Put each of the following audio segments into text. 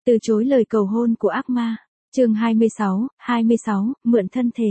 Từ chối lời cầu hôn của ác ma. Chương 26, mượn thân thể.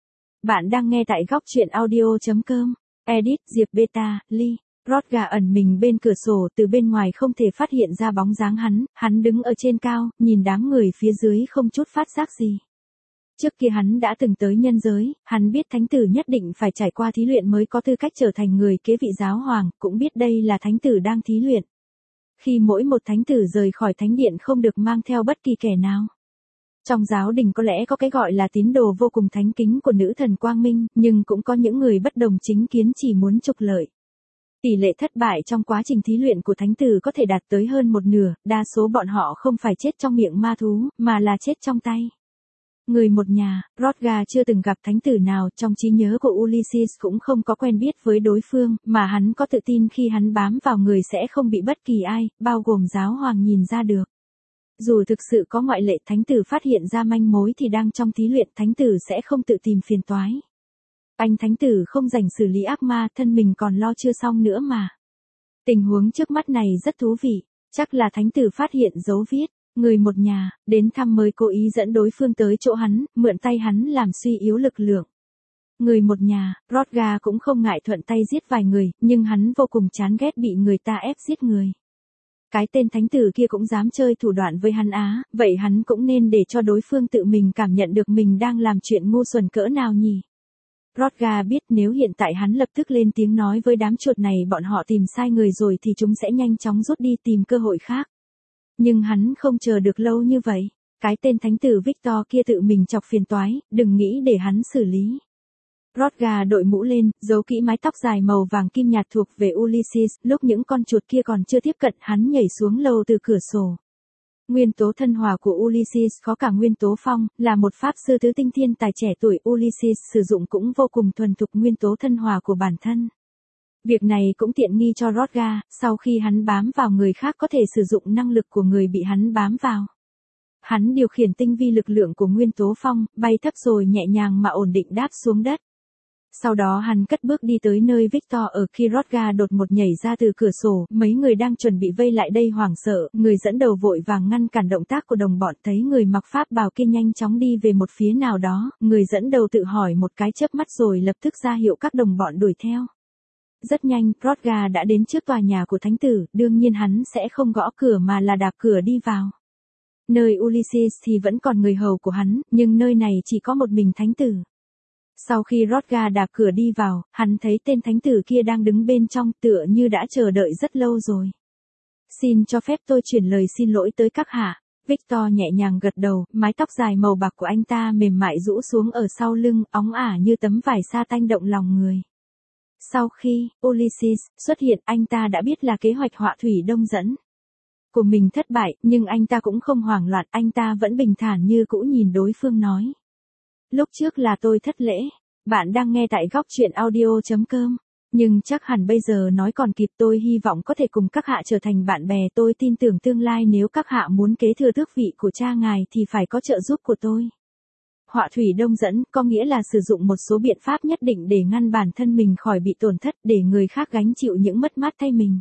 Bạn đang nghe tại góc truyện audio.com. Edit Diệp Beta, Lee. Rodga ẩn mình bên cửa sổ, từ bên ngoài không thể phát hiện ra bóng dáng hắn đứng ở trên cao, nhìn đám người phía dưới không chút phát giác gì. Trước kia hắn đã từng tới nhân giới, hắn biết thánh tử nhất định phải trải qua thí luyện mới có tư cách trở thành người kế vị giáo hoàng, cũng biết đây là thánh tử đang thí luyện. Khi mỗi một thánh tử rời khỏi thánh điện không được mang theo bất kỳ kẻ nào. Trong giáo đình có lẽ có cái gọi là tín đồ vô cùng thánh kính của nữ thần Quang Minh, nhưng cũng có những người bất đồng chính kiến chỉ muốn trục lợi. Tỷ lệ thất bại trong quá trình thí luyện của thánh tử có thể đạt tới hơn một nửa, đa số bọn họ không phải chết trong miệng ma thú, mà là chết trong tay. Người một nhà, Rodga chưa từng gặp thánh tử nào, trong trí nhớ của Ulysses cũng không có quen biết với đối phương, mà hắn có tự tin khi hắn bám vào người sẽ không bị bất kỳ ai, bao gồm giáo hoàng nhìn ra được. Dù thực sự có ngoại lệ, thánh tử phát hiện ra manh mối thì đang trong thí luyện, thánh tử sẽ không tự tìm phiền toái. Anh thánh tử không rảnh xử lý ác ma, thân mình còn lo chưa xong nữa mà. Tình huống trước mắt này rất thú vị, chắc là thánh tử phát hiện dấu viết. Người một nhà, đến thăm mới cố ý dẫn đối phương tới chỗ hắn, mượn tay hắn làm suy yếu lực lượng. Người một nhà, Rodga cũng không ngại thuận tay giết vài người, nhưng hắn vô cùng chán ghét bị người ta ép giết người. Cái tên thánh tử kia cũng dám chơi thủ đoạn với hắn á, vậy hắn cũng nên để cho đối phương tự mình cảm nhận được mình đang làm chuyện ngu xuẩn cỡ nào nhỉ. Rodga biết nếu hiện tại hắn lập tức lên tiếng nói với đám chuột này bọn họ tìm sai người rồi thì chúng sẽ nhanh chóng rút đi tìm cơ hội khác. Nhưng hắn không chờ được lâu như vậy. Cái tên thánh tử Victor kia tự mình chọc phiền toái, đừng nghĩ để hắn xử lý. Rodga đội mũ lên, giấu kỹ mái tóc dài màu vàng kim nhạt thuộc về Ulysses, lúc những con chuột kia còn chưa tiếp cận hắn nhảy xuống lầu từ cửa sổ. Nguyên tố thân hòa của Ulysses có cả nguyên tố phong, là một pháp sư tứ tinh thiên tài trẻ tuổi. Ulysses sử dụng cũng vô cùng thuần thục nguyên tố thân hòa của bản thân. Việc này cũng tiện nghi cho Rodga, sau khi hắn bám vào người khác có thể sử dụng năng lực của người bị hắn bám vào. Hắn điều khiển tinh vi lực lượng của nguyên tố phong, bay thấp rồi nhẹ nhàng mà ổn định đáp xuống đất. Sau đó hắn cất bước đi tới nơi Victor ở, khi Rodga đột một nhảy ra từ cửa sổ, mấy người đang chuẩn bị vây lại đây hoảng sợ, người dẫn đầu vội vàng ngăn cản động tác của đồng bọn, thấy người mặc pháp bào kia nhanh chóng đi về một phía nào đó, người dẫn đầu tự hỏi một cái chớp mắt rồi lập tức ra hiệu các đồng bọn đuổi theo. Rất nhanh, Rodga đã đến trước tòa nhà của thánh tử, đương nhiên hắn sẽ không gõ cửa mà là đạp cửa đi vào. Nơi Ulysses thì vẫn còn người hầu của hắn, nhưng nơi này chỉ có một mình thánh tử. Sau khi Rodga đạp cửa đi vào, hắn thấy tên thánh tử kia đang đứng bên trong, tựa như đã chờ đợi rất lâu rồi. Xin cho phép tôi chuyển lời xin lỗi tới các hạ. Victor nhẹ nhàng gật đầu, mái tóc dài màu bạc của anh ta mềm mại rũ xuống ở sau lưng, óng ả như tấm vải sa tanh động lòng người. Sau khi Ulysses xuất hiện, anh ta đã biết là kế hoạch họa thủy đông dẫn của mình thất bại, nhưng anh ta cũng không hoảng loạn, anh ta vẫn bình thản như cũ nhìn đối phương nói. Lúc trước là tôi thất lễ, bạn đang nghe tại góc truyện audio.com, nhưng chắc hẳn bây giờ nói còn kịp, tôi hy vọng có thể cùng các hạ trở thành bạn bè, tôi tin tưởng tương lai nếu các hạ muốn kế thừa tước vị của cha ngài thì phải có trợ giúp của tôi. Họa thủy đông dẫn có nghĩa là sử dụng một số biện pháp nhất định để ngăn bản thân mình khỏi bị tổn thất, để người khác gánh chịu những mất mát thay mình.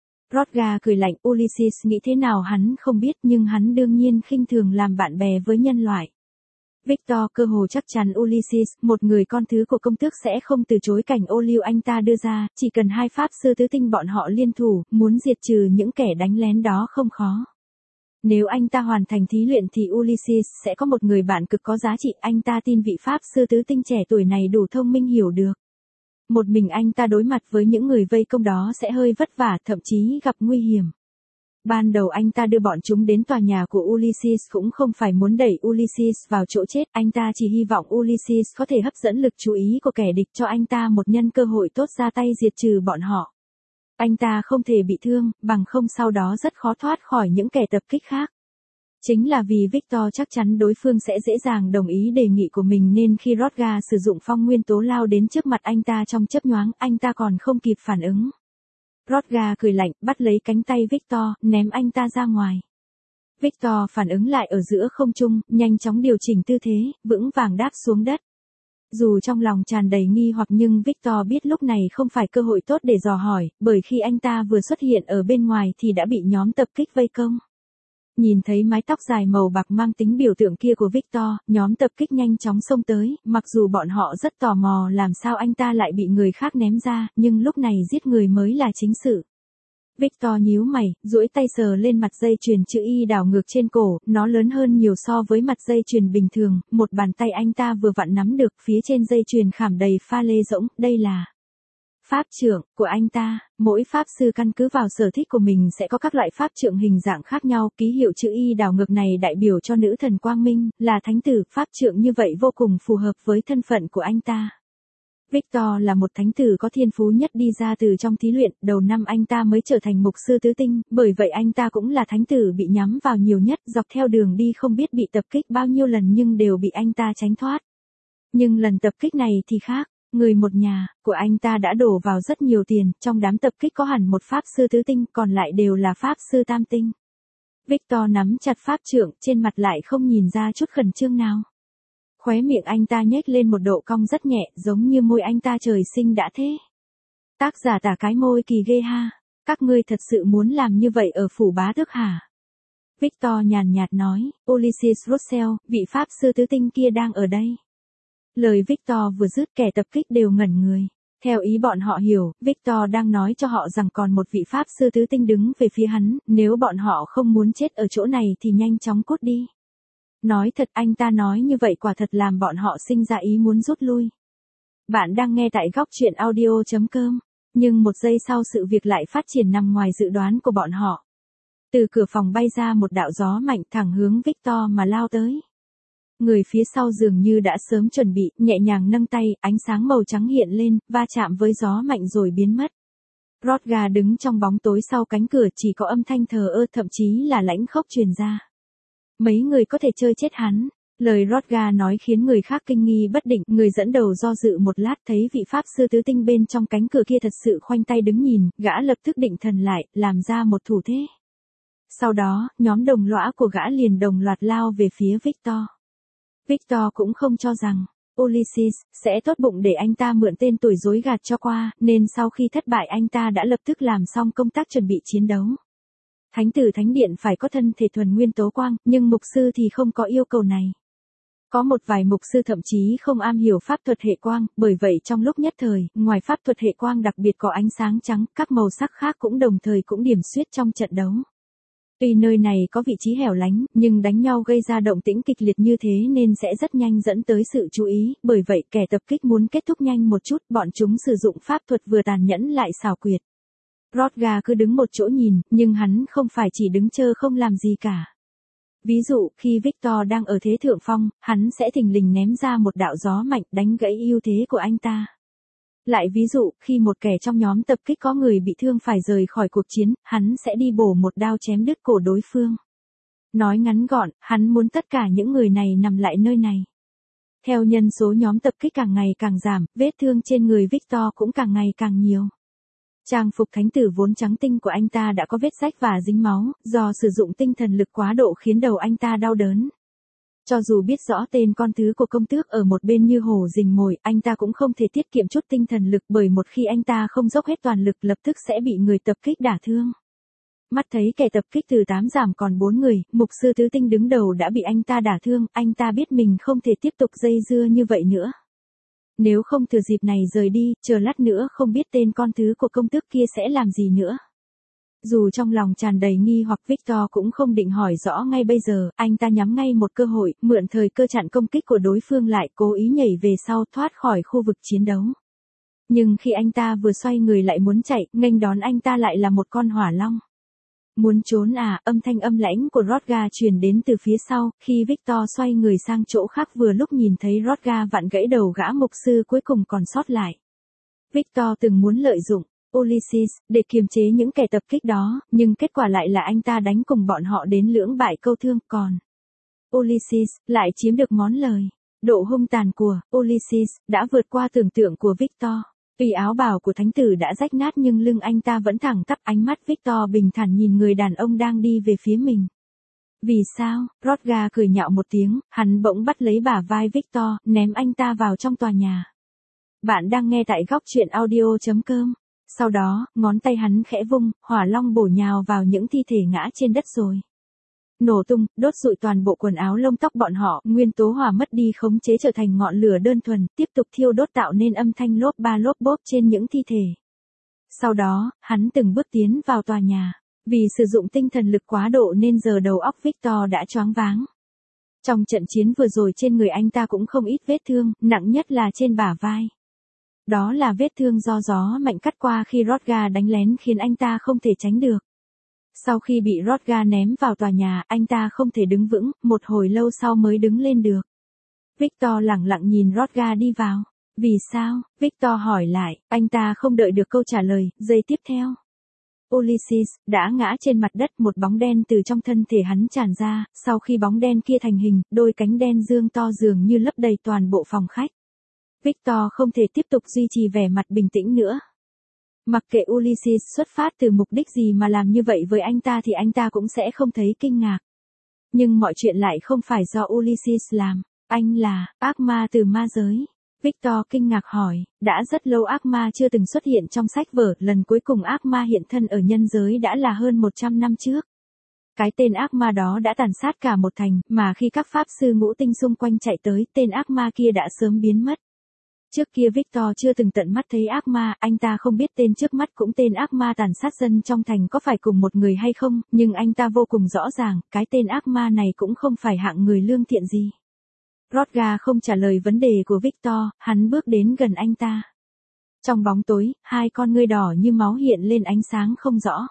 Rodga cười lạnh, Ulysses nghĩ thế nào hắn không biết, nhưng hắn đương nhiên khinh thường làm bạn bè với nhân loại. Victor cơ hồ chắc chắn Ulysses, một người con thứ của công tước, sẽ không từ chối cảnh ô liu anh ta đưa ra, chỉ cần hai pháp sư tứ tinh bọn họ liên thủ, muốn diệt trừ những kẻ đánh lén đó không khó. Nếu anh ta hoàn thành thí luyện thì Ulysses sẽ có một người bạn cực có giá trị, anh ta tin vị pháp sư tứ tinh trẻ tuổi này đủ thông minh hiểu được. Một mình anh ta đối mặt với những người vây công đó sẽ hơi vất vả, thậm chí gặp nguy hiểm. Ban đầu anh ta đưa bọn chúng đến tòa nhà của Ulysses cũng không phải muốn đẩy Ulysses vào chỗ chết, anh ta chỉ hy vọng Ulysses có thể hấp dẫn lực chú ý của kẻ địch cho anh ta một nhân cơ hội tốt ra tay diệt trừ bọn họ. Anh ta không thể bị thương, bằng không sau đó rất khó thoát khỏi những kẻ tập kích khác. Chính là vì Victor chắc chắn đối phương sẽ dễ dàng đồng ý đề nghị của mình nên khi Rodga sử dụng phong nguyên tố lao đến trước mặt anh ta trong chớp nhoáng, anh ta còn không kịp phản ứng. Rodga cười lạnh, bắt lấy cánh tay Victor, ném anh ta ra ngoài. Victor phản ứng lại ở giữa không trung, nhanh chóng điều chỉnh tư thế, vững vàng đáp xuống đất. Dù trong lòng tràn đầy nghi hoặc nhưng Victor biết lúc này không phải cơ hội tốt để dò hỏi, bởi khi anh ta vừa xuất hiện ở bên ngoài thì đã bị nhóm tập kích vây công. Nhìn thấy mái tóc dài màu bạc mang tính biểu tượng kia của Victor, nhóm tập kích nhanh chóng xông tới, mặc dù bọn họ rất tò mò làm sao anh ta lại bị người khác ném ra, nhưng lúc này giết người mới là chính sự. Victor nhíu mày, duỗi tay sờ lên mặt dây chuyền chữ Y đảo ngược trên cổ, nó lớn hơn nhiều so với mặt dây chuyền bình thường, một bàn tay anh ta vừa vặn nắm được, phía trên dây chuyền khảm đầy pha lê rỗng, đây là pháp trượng của anh ta. Mỗi pháp sư căn cứ vào sở thích của mình sẽ có các loại pháp trượng hình dạng khác nhau, ký hiệu chữ Y đảo ngược này đại biểu cho nữ thần quang minh, là thánh tử, pháp trượng như vậy vô cùng phù hợp với thân phận của anh ta. Victor là một thánh tử có thiên phú nhất đi ra từ trong thí luyện, đầu năm anh ta mới trở thành mục sư tứ tinh, bởi vậy anh ta cũng là thánh tử bị nhắm vào nhiều nhất, dọc theo đường đi không biết bị tập kích bao nhiêu lần nhưng đều bị anh ta tránh thoát. Nhưng lần tập kích này thì khác, người một nhà của anh ta đã đổ vào rất nhiều tiền, trong đám tập kích có hẳn một pháp sư tứ tinh, còn lại đều là pháp sư tam tinh. Victor nắm chặt pháp trượng, trên mặt lại không nhìn ra chút khẩn trương nào. Khóe miệng anh ta nhếch lên một độ cong rất nhẹ, giống như môi anh ta trời sinh đã thế. Tác giả tả cái môi kỳ ghê ha. Các ngươi thật sự muốn làm như vậy ở phủ bá tước hả? Victor nhàn nhạt nói, Ulysses Russell, vị pháp sư tứ tinh kia đang ở đây. Lời Victor vừa dứt kẻ tập kích đều ngẩn người. Theo ý bọn họ hiểu, Victor đang nói cho họ rằng còn một vị pháp sư tứ tinh đứng về phía hắn, nếu bọn họ không muốn chết ở chỗ này thì nhanh chóng cút đi. Nói thật, anh ta nói như vậy quả thật làm bọn họ sinh ra ý muốn rút lui. Bạn đang nghe tại góc truyện audio.com. Nhưng một giây sau sự việc lại phát triển nằm ngoài dự đoán của bọn họ. Từ cửa phòng bay ra một đạo gió mạnh thẳng hướng Victor mà lao tới. Người phía sau dường như đã sớm chuẩn bị, nhẹ nhàng nâng tay, ánh sáng màu trắng hiện lên, va chạm với gió mạnh rồi biến mất. Rodga đứng trong bóng tối sau cánh cửa, chỉ có âm thanh thờ ơ, thậm chí là lãnh khốc truyền ra. Mấy người có thể chơi chết hắn. Lời Rodga nói khiến người khác kinh nghi bất định, người dẫn đầu do dự một lát thấy vị pháp sư tứ tinh bên trong cánh cửa kia thật sự khoanh tay đứng nhìn, gã lập tức định thần lại, làm ra một thủ thế. Sau đó, nhóm đồng lõa của gã liền đồng loạt lao về phía Victor. Victor cũng không cho rằng Ulysses sẽ tốt bụng để anh ta mượn tên tuổi dối gạt cho qua, nên sau khi thất bại anh ta đã lập tức làm xong công tác chuẩn bị chiến đấu. Thánh tử thánh điện phải có thân thể thuần nguyên tố quang, nhưng mục sư thì không có yêu cầu này. Có một vài mục sư thậm chí không am hiểu pháp thuật hệ quang, bởi vậy trong lúc nhất thời, ngoài pháp thuật hệ quang đặc biệt có ánh sáng trắng, các màu sắc khác cũng đồng thời cũng điểm xuyết trong trận đấu. Tuy nơi này có vị trí hẻo lánh, nhưng đánh nhau gây ra động tĩnh kịch liệt như thế nên sẽ rất nhanh dẫn tới sự chú ý, bởi vậy kẻ tập kích muốn kết thúc nhanh một chút, bọn chúng sử dụng pháp thuật vừa tàn nhẫn lại xảo quyệt. Rodga cứ đứng một chỗ nhìn, nhưng hắn không phải chỉ đứng chờ không làm gì cả. Ví dụ, khi Victor đang ở thế thượng phong, hắn sẽ thình lình ném ra một đạo gió mạnh đánh gãy ưu thế của anh ta. Lại ví dụ, khi một kẻ trong nhóm tập kích có người bị thương phải rời khỏi cuộc chiến, hắn sẽ đi bổ một đao chém đứt cổ đối phương. Nói ngắn gọn, hắn muốn tất cả những người này nằm lại nơi này. Theo nhân số nhóm tập kích càng ngày càng giảm, vết thương trên người Victor cũng càng ngày càng nhiều. Trang phục thánh tử vốn trắng tinh của anh ta đã có vết rách và dính máu, do sử dụng tinh thần lực quá độ khiến đầu anh ta đau đớn. Cho dù biết rõ tên con thứ của công tước ở một bên như hổ rình mồi, anh ta cũng không thể tiết kiệm chút tinh thần lực, bởi một khi anh ta không dốc hết toàn lực lập tức sẽ bị người tập kích đả thương. Mắt thấy kẻ tập kích từ 8 giảm còn 4 người, mục sư tứ tinh đứng đầu đã bị anh ta đả thương, anh ta biết mình không thể tiếp tục dây dưa như vậy nữa. Nếu không thừa dịp này rời đi, chờ lát nữa không biết tên con thứ của công tước kia sẽ làm gì nữa. Dù trong lòng tràn đầy nghi hoặc, Victor cũng không định hỏi rõ ngay bây giờ, anh ta nhắm ngay một cơ hội, mượn thời cơ chặn công kích của đối phương lại, cố ý nhảy về sau thoát khỏi khu vực chiến đấu. Nhưng khi anh ta vừa xoay người lại muốn chạy, nghênh đón anh ta lại là một con hỏa long. Muốn trốn à, âm thanh âm lãnh của Rodga truyền đến từ phía sau, khi Victor xoay người sang chỗ khác vừa lúc nhìn thấy Rodga vặn gãy đầu gã mục sư cuối cùng còn sót lại. Victor từng muốn lợi dụng Ulysses để kiềm chế những kẻ tập kích đó, nhưng kết quả lại là anh ta đánh cùng bọn họ đến lưỡng bại câu thương, còn Ulysses lại chiếm được món lời. Độ hung tàn của Ulysses đã vượt qua tưởng tượng của Victor. Tuy áo bào của thánh tử đã rách nát nhưng lưng anh ta vẫn thẳng tắp, ánh mắt Victor bình thản nhìn người đàn ông đang đi về phía mình. Vì sao? Rodga cười nhạo một tiếng, hắn bỗng bắt lấy bả vai Victor, ném anh ta vào trong tòa nhà. Bạn đang nghe tại góc truyện audio.com. Sau đó, ngón tay hắn khẽ vung, hỏa long bổ nhào vào những thi thể ngã trên đất rồi. nổ tung, đốt rụi toàn bộ quần áo lông tóc bọn họ, nguyên tố hỏa mất đi khống chế trở thành ngọn lửa đơn thuần, tiếp tục thiêu đốt tạo nên âm thanh lốp ba lốp bốp trên những thi thể. Sau đó, hắn từng bước tiến vào tòa nhà. Vì sử dụng tinh thần lực quá độ nên giờ đầu óc Victor đã choáng váng. Trong trận chiến vừa rồi trên người anh ta cũng không ít vết thương, nặng nhất là trên bả vai. Đó là vết thương do gió mạnh cắt qua khi Rodga đánh lén khiến anh ta không thể tránh được. Sau khi bị Rodga ném vào tòa nhà, anh ta không thể đứng vững, một hồi lâu sau mới đứng lên được. Victor lẳng lặng nhìn Rodga đi vào. Vì sao? Victor hỏi lại, anh ta không đợi được câu trả lời, giây tiếp theo. Ulysses đã ngã trên mặt đất, một bóng đen từ trong thân thể hắn tràn ra, sau khi bóng đen kia thành hình, đôi cánh đen dương to dường như lấp đầy toàn bộ phòng khách. Victor không thể tiếp tục duy trì vẻ mặt bình tĩnh nữa. Mặc kệ Ulysses xuất phát từ mục đích gì mà làm như vậy với anh ta thì anh ta cũng sẽ không thấy kinh ngạc. Nhưng mọi chuyện lại không phải do Ulysses làm, anh là ác ma từ ma giới. Victor kinh ngạc hỏi, đã rất lâu ác ma chưa từng xuất hiện trong sách vở, lần cuối cùng ác ma hiện thân ở nhân giới đã là hơn 100 năm trước. Cái tên ác ma đó đã tàn sát cả một thành, mà khi các pháp sư ngũ tinh xung quanh chạy tới, tên ác ma kia đã sớm biến mất. Trước kia Victor chưa từng tận mắt thấy ác ma, anh ta không biết tên trước mắt cũng tên ác ma tàn sát dân trong thành có phải cùng một người hay không, nhưng anh ta vô cùng rõ ràng, cái tên ác ma này cũng không phải hạng người lương thiện gì. Rodga không trả lời vấn đề của Victor, hắn bước đến gần anh ta. Trong bóng tối, hai con ngươi đỏ như máu hiện lên ánh sáng không rõ.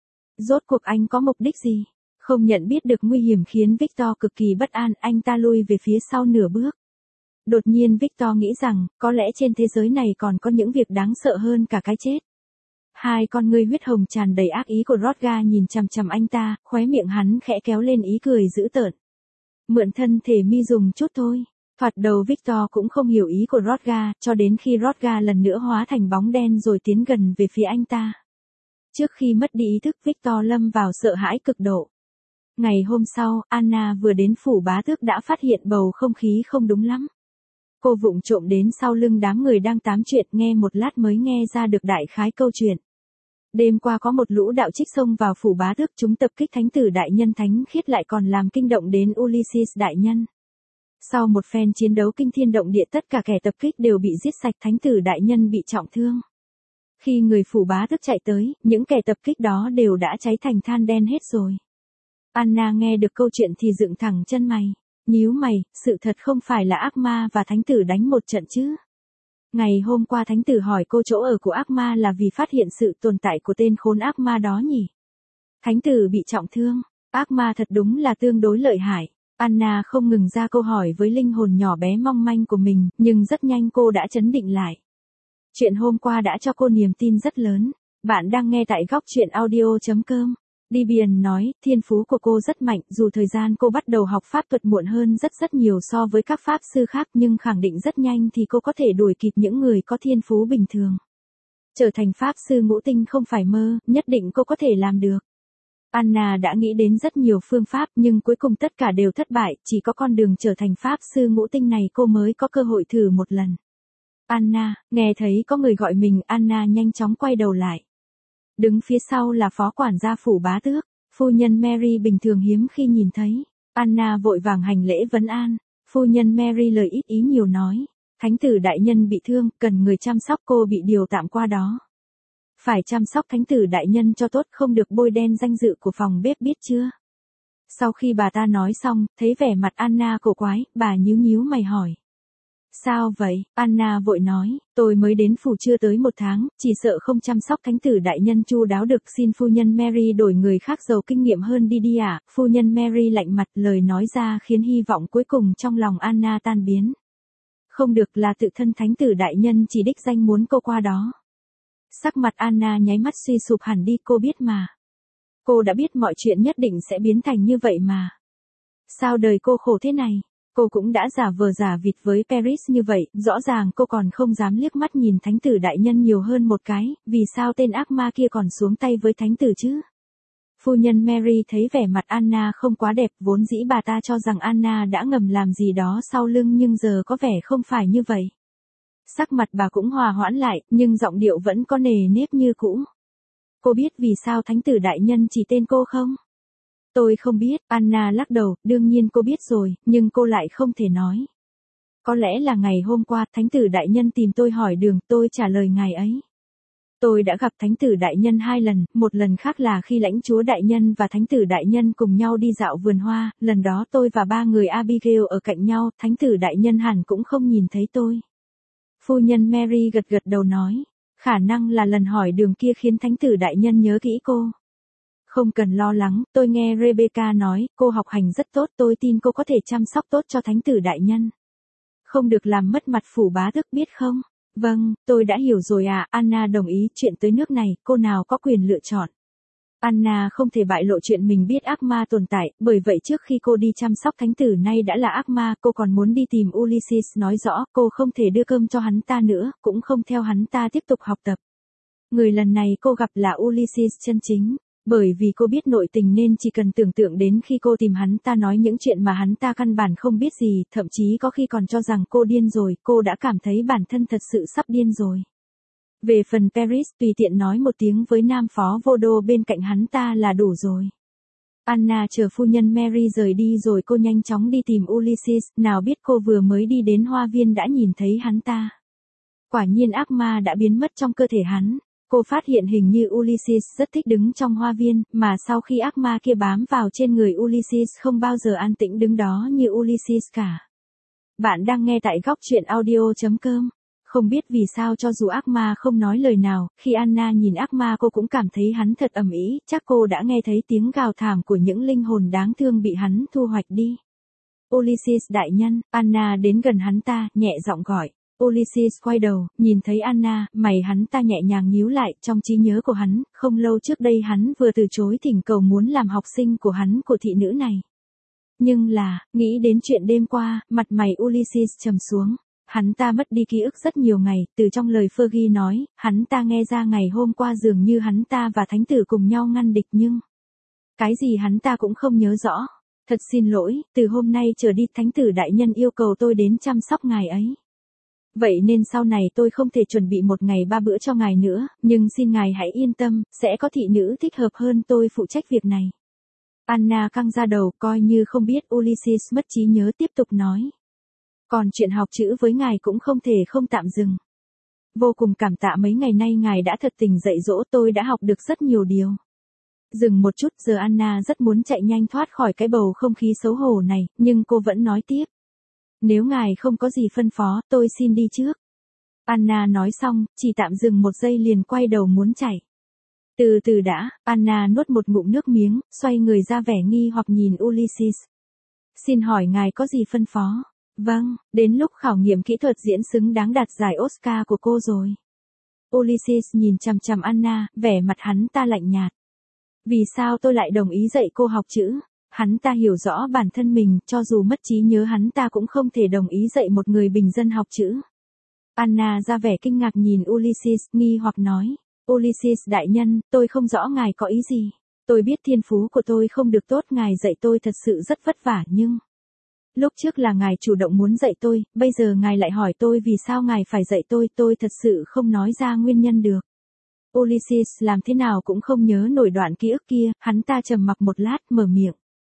Rốt cuộc anh có mục đích gì? Không nhận biết được nguy hiểm khiến Victor cực kỳ bất an, anh ta lui về phía sau nửa bước. Đột nhiên Victor nghĩ rằng, có lẽ trên thế giới này còn có những việc đáng sợ hơn cả cái chết. Hai con ngươi huyết hồng tràn đầy ác ý của Rodga nhìn chằm chằm anh ta, khóe miệng hắn khẽ kéo lên ý cười dữ tợn. Mượn thân thể mi dùng chút thôi. Thoạt đầu Victor cũng không hiểu ý của Rodga, cho đến khi Rodga lần nữa hóa thành bóng đen rồi tiến gần về phía anh ta. Trước khi mất đi ý thức, Victor lâm vào sợ hãi cực độ. Ngày hôm sau, Anna vừa đến phủ bá tước đã phát hiện bầu không khí không đúng lắm. Cô vụng trộm đến sau lưng đám người đang tám chuyện, nghe một lát mới nghe ra được đại khái câu chuyện. Đêm qua có một lũ đạo trích xông vào phủ bá tước, chúng tập kích thánh tử đại nhân thánh khiết, lại còn làm kinh động đến Ulysses đại nhân. Sau một phen chiến đấu kinh thiên động địa, tất cả kẻ tập kích đều bị giết sạch, thánh tử đại nhân bị trọng thương. Khi người phủ bá tước chạy tới, những kẻ tập kích đó đều đã cháy thành than đen hết rồi. Anna nghe được câu chuyện thì dựng thẳng chân mày, nhíu mày, sự thật không phải là ác ma và thánh tử đánh một trận chứ? Ngày hôm qua thánh tử hỏi cô chỗ ở của ác ma là vì phát hiện sự tồn tại của tên khốn ác ma đó nhỉ? Thánh tử bị trọng thương, ác ma thật đúng là tương đối lợi hại. Anna không ngừng ra câu hỏi với linh hồn nhỏ bé mong manh của mình, nhưng rất nhanh cô đã trấn định lại. Chuyện hôm qua đã cho cô niềm tin rất lớn. Bạn đang nghe tại góc truyện audio.com. Debian nói, thiên phú của cô rất mạnh, dù thời gian cô bắt đầu học pháp thuật muộn hơn rất nhiều so với các pháp sư khác, nhưng khẳng định rất nhanh thì cô có thể đuổi kịp những người có thiên phú bình thường. Trở thành pháp sư ngũ tinh không phải mơ, nhất định cô có thể làm được. Anna đã nghĩ đến rất nhiều phương pháp nhưng cuối cùng tất cả đều thất bại, chỉ có con đường trở thành pháp sư ngũ tinh này cô mới có cơ hội thử một lần. Anna, nghe thấy có người gọi mình, Anna nhanh chóng quay đầu lại. Đứng phía sau là phó quản gia phủ bá tước, phu nhân Mary bình thường hiếm khi nhìn thấy. Anna vội vàng hành lễ vấn an, phu nhân Mary lời ít ý nhiều nói. Thánh tử đại nhân bị thương, cần người chăm sóc, cô bị điều tạm qua đó. Phải chăm sóc thánh tử đại nhân cho tốt, không được bôi đen danh dự của phòng bếp biết chưa? Sau khi bà ta nói xong, thấy vẻ mặt Anna cổ quái, bà nhíu mày hỏi. Sao vậy? Anna vội nói, tôi mới đến phủ chưa tới 1 tháng, chỉ sợ không chăm sóc thánh tử đại nhân chu đáo được, xin phu nhân Mary đổi người khác giàu kinh nghiệm hơn đi ạ. Phu nhân Mary lạnh mặt, lời nói ra khiến hy vọng cuối cùng trong lòng Anna tan biến. Không được, là tự thân thánh tử đại nhân chỉ đích danh muốn cô qua đó. Sắc mặt Anna nháy mắt suy sụp hẳn đi, cô biết mà. Cô đã biết mọi chuyện nhất định sẽ biến thành như vậy mà. Sao đời cô khổ thế này? Cô cũng đã giả vờ giả vịt với Paris như vậy, rõ ràng cô còn không dám liếc mắt nhìn thánh tử đại nhân nhiều hơn một cái, vì sao tên ác ma kia còn xuống tay với thánh tử chứ? Phu nhân Mary thấy vẻ mặt Anna không quá đẹp, vốn dĩ bà ta cho rằng Anna đã ngầm làm gì đó sau lưng nhưng giờ có vẻ không phải như vậy. Sắc mặt bà cũng hòa hoãn lại, nhưng giọng điệu vẫn có nề nếp như cũ. Cô biết vì sao thánh tử đại nhân chỉ tên cô không? Tôi không biết, Anna lắc đầu, đương nhiên cô biết rồi, nhưng cô lại không thể nói. Có lẽ là ngày hôm qua, Thánh tử đại nhân tìm tôi hỏi đường, tôi trả lời ngài ấy. Tôi đã gặp Thánh tử đại nhân 2 lần, một lần khác là khi lãnh chúa đại nhân và Thánh tử đại nhân cùng nhau đi dạo vườn hoa, lần đó tôi và 3 người Abigail ở cạnh nhau, Thánh tử đại nhân hẳn cũng không nhìn thấy tôi. Phu nhân Mary gật gật đầu nói, khả năng là lần hỏi đường kia khiến Thánh tử đại nhân nhớ kỹ cô. Không cần lo lắng, tôi nghe Rebecca nói, cô học hành rất tốt, tôi tin cô có thể chăm sóc tốt cho Thánh tử đại nhân. Không được làm mất mặt phủ bá tước biết không? Vâng, tôi đã hiểu rồi ạ, Anna đồng ý, chuyện tới nước này, cô nào có quyền lựa chọn. Anna không thể bại lộ chuyện mình biết ác ma tồn tại, bởi vậy trước khi cô đi chăm sóc thánh tử nay đã là ác ma, cô còn muốn đi tìm Ulysses nói rõ, cô không thể đưa cơm cho hắn ta nữa, cũng không theo hắn ta tiếp tục học tập. Người lần này cô gặp là Ulysses chân chính. Bởi vì cô biết nội tình nên chỉ cần tưởng tượng đến khi cô tìm hắn ta nói những chuyện mà hắn ta căn bản không biết gì, thậm chí có khi còn cho rằng cô điên rồi, cô đã cảm thấy bản thân thật sự sắp điên rồi. Về phần Paris, tùy tiện nói một tiếng với nam phó vô đô bên cạnh hắn ta là đủ rồi. Anna chờ phu nhân Mary rời đi rồi cô nhanh chóng đi tìm Ulysses, nào biết cô vừa mới đi đến hoa viên đã nhìn thấy hắn ta. Quả nhiên ác ma đã biến mất trong cơ thể hắn. Cô phát hiện hình như Ulysses rất thích đứng trong hoa viên, mà sau khi ác ma kia bám vào trên người Ulysses không bao giờ an tĩnh đứng đó như Ulysses cả. Bạn đang nghe tại góc truyện audio.com. Không biết vì sao cho dù ác ma không nói lời nào, khi Anna nhìn ác ma cô cũng cảm thấy hắn thật ầm ĩ, chắc cô đã nghe thấy tiếng gào thảm của những linh hồn đáng thương bị hắn thu hoạch đi. Ulysses đại nhân, Anna đến gần hắn ta, nhẹ giọng gọi. Ulysses quay đầu, nhìn thấy Anna, mày hắn ta nhẹ nhàng nhíu lại, trong trí nhớ của hắn, không lâu trước đây hắn vừa từ chối thỉnh cầu muốn làm học sinh của hắn của thị nữ này. Nhưng là, nghĩ đến chuyện đêm qua, mặt mày Ulysses trầm xuống. Hắn ta mất đi ký ức rất nhiều ngày, từ trong lời Fergie nói, hắn ta nghe ra ngày hôm qua dường như hắn ta và thánh tử cùng nhau ngăn địch nhưng... Cái gì hắn ta cũng không nhớ rõ. Thật xin lỗi, từ hôm nay trở đi thánh tử đại nhân yêu cầu tôi đến chăm sóc ngài ấy. Vậy nên sau này tôi không thể chuẩn bị 1 ngày 3 bữa cho ngài nữa, nhưng xin ngài hãy yên tâm, sẽ có thị nữ thích hợp hơn tôi phụ trách việc này. Anna căng ra đầu, coi như không biết Ulysses mất trí nhớ tiếp tục nói. Còn chuyện học chữ với ngài cũng không thể không tạm dừng. Vô cùng cảm tạ mấy ngày nay ngài đã thật tình dạy dỗ tôi đã học được rất nhiều điều. Dừng một chút giờ Anna rất muốn chạy nhanh thoát khỏi cái bầu không khí xấu hổ này, nhưng cô vẫn nói tiếp. Nếu ngài không có gì phân phó, tôi xin đi trước. Anna nói xong, chỉ tạm dừng 1 giây liền quay đầu muốn chạy. Từ từ đã, Anna nuốt một ngụm nước miếng, xoay người ra vẻ nghi hoặc nhìn Ulysses. Xin hỏi ngài có gì phân phó? Vâng, đến lúc khảo nghiệm kỹ thuật diễn xứng đáng đạt giải Oscar của cô rồi. Ulysses nhìn chằm chằm Anna, vẻ mặt hắn ta lạnh nhạt. Vì sao tôi lại đồng ý dạy cô học chữ? Hắn ta hiểu rõ bản thân mình, cho dù mất trí nhớ hắn ta cũng không thể đồng ý dạy một người bình dân học chữ. Anna ra vẻ kinh ngạc nhìn Ulysses, nghi hoặc nói. Ulysses đại nhân, tôi không rõ ngài có ý gì. Tôi biết thiên phú của tôi không được tốt, ngài dạy tôi thật sự rất vất vả nhưng... Lúc trước là ngài chủ động muốn dạy tôi, bây giờ ngài lại hỏi tôi vì sao ngài phải dạy tôi thật sự không nói ra nguyên nhân được. Ulysses làm thế nào cũng không nhớ nổi đoạn ký ức kia, hắn ta trầm mặc một lát, mở miệng.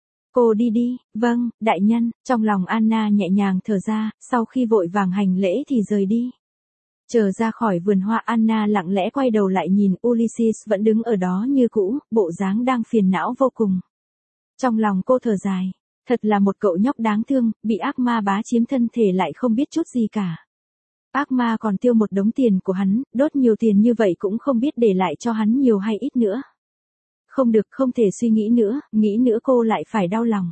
Cô đi đi, vâng, đại nhân, trong lòng Anna nhẹ nhàng thở ra, sau khi vội vàng hành lễ thì rời đi. Chờ ra khỏi vườn hoa Anna lặng lẽ quay đầu lại nhìn Ulysses vẫn đứng ở đó như cũ, bộ dáng đang phiền não vô cùng. Trong lòng cô thở dài, thật là một cậu nhóc đáng thương, bị ác ma bá chiếm thân thể lại không biết chút gì cả. Ác ma còn tiêu một đống tiền của hắn, đốt nhiều tiền như vậy cũng không biết để lại cho hắn nhiều hay ít nữa. Không được, không thể suy nghĩ nữa cô lại phải đau lòng.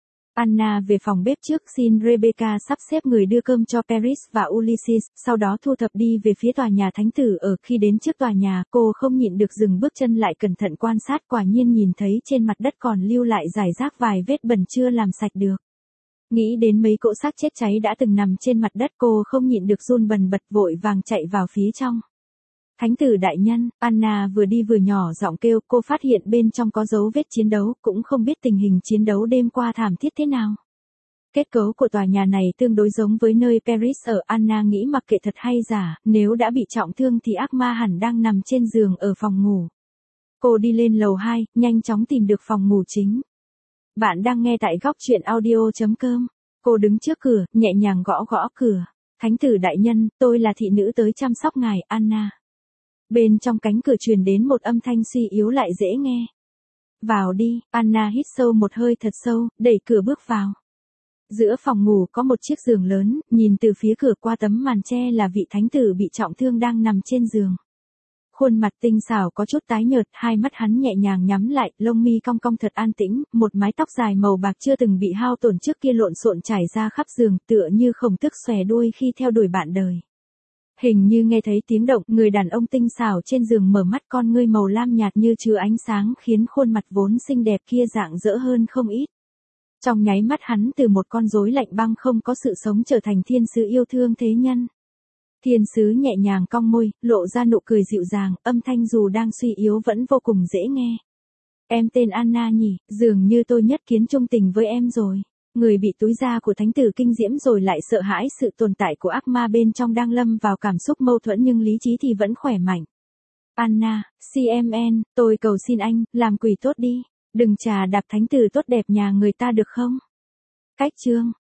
Anna về phòng bếp trước xin Rebecca sắp xếp người đưa cơm cho Paris và Ulysses, sau đó thu thập đi về phía tòa nhà thánh tử ở khi đến trước tòa nhà, cô không nhịn được dừng bước chân lại cẩn thận quan sát quả nhiên nhìn thấy trên mặt đất còn lưu lại rải rác vài vết bẩn chưa làm sạch được. Nghĩ đến mấy cỗ xác chết cháy đã từng nằm trên mặt đất cô không nhịn được run bần bật vội vàng chạy vào phía trong. Thánh tử đại nhân, Anna vừa đi vừa nhỏ giọng kêu, cô phát hiện bên trong có dấu vết chiến đấu, cũng không biết tình hình chiến đấu đêm qua thảm thiết thế nào. Kết cấu của tòa nhà này tương đối giống với nơi Paris ở, Anna nghĩ mặc kệ thật hay giả, nếu đã bị trọng thương thì ác ma hẳn đang nằm trên giường ở phòng ngủ. Cô đi lên lầu 2, nhanh chóng tìm được phòng ngủ chính. Bạn đang nghe tại góc truyện audio.com. Cô đứng trước cửa, nhẹ nhàng gõ gõ cửa. Thánh tử đại nhân, tôi là thị nữ tới chăm sóc ngài, Anna. Bên trong cánh cửa truyền đến một âm thanh suy yếu lại dễ nghe. Vào đi, Anna hít sâu một hơi thật sâu, đẩy cửa bước vào. Giữa phòng ngủ có một chiếc giường lớn, nhìn từ phía cửa qua tấm màn tre là vị thánh tử bị trọng thương đang nằm trên giường. Khuôn mặt tinh xảo có chút tái nhợt, hai mắt hắn nhẹ nhàng nhắm lại, lông mi cong cong thật an tĩnh, một mái tóc dài màu bạc chưa từng bị hao tổn trước kia lộn xộn trải ra khắp giường, tựa như khổng tước xòe đuôi khi theo đuổi bạn đời. Hình như nghe thấy tiếng động, người đàn ông tinh xảo trên giường mở mắt, con ngươi màu lam nhạt như chứa ánh sáng khiến khuôn mặt vốn xinh đẹp kia rạng rỡ hơn không ít. Trong nháy mắt hắn từ một con rối lạnh băng không có sự sống trở thành thiên sứ yêu thương thế nhân. Thiên sứ nhẹ nhàng cong môi, lộ ra nụ cười dịu dàng, âm thanh dù đang suy yếu vẫn vô cùng dễ nghe. Em tên Anna nhỉ, dường như tôi nhất kiến trung tình với em rồi. Người bị túi da của thánh tử kinh diễm rồi lại sợ hãi sự tồn tại của ác ma bên trong đang lâm vào cảm xúc mâu thuẫn nhưng lý trí thì vẫn khỏe mạnh. Anna, CMN, tôi cầu xin anh, làm quỷ tốt đi. Đừng chà đạp thánh tử tốt đẹp nhà người ta được không? Cách chương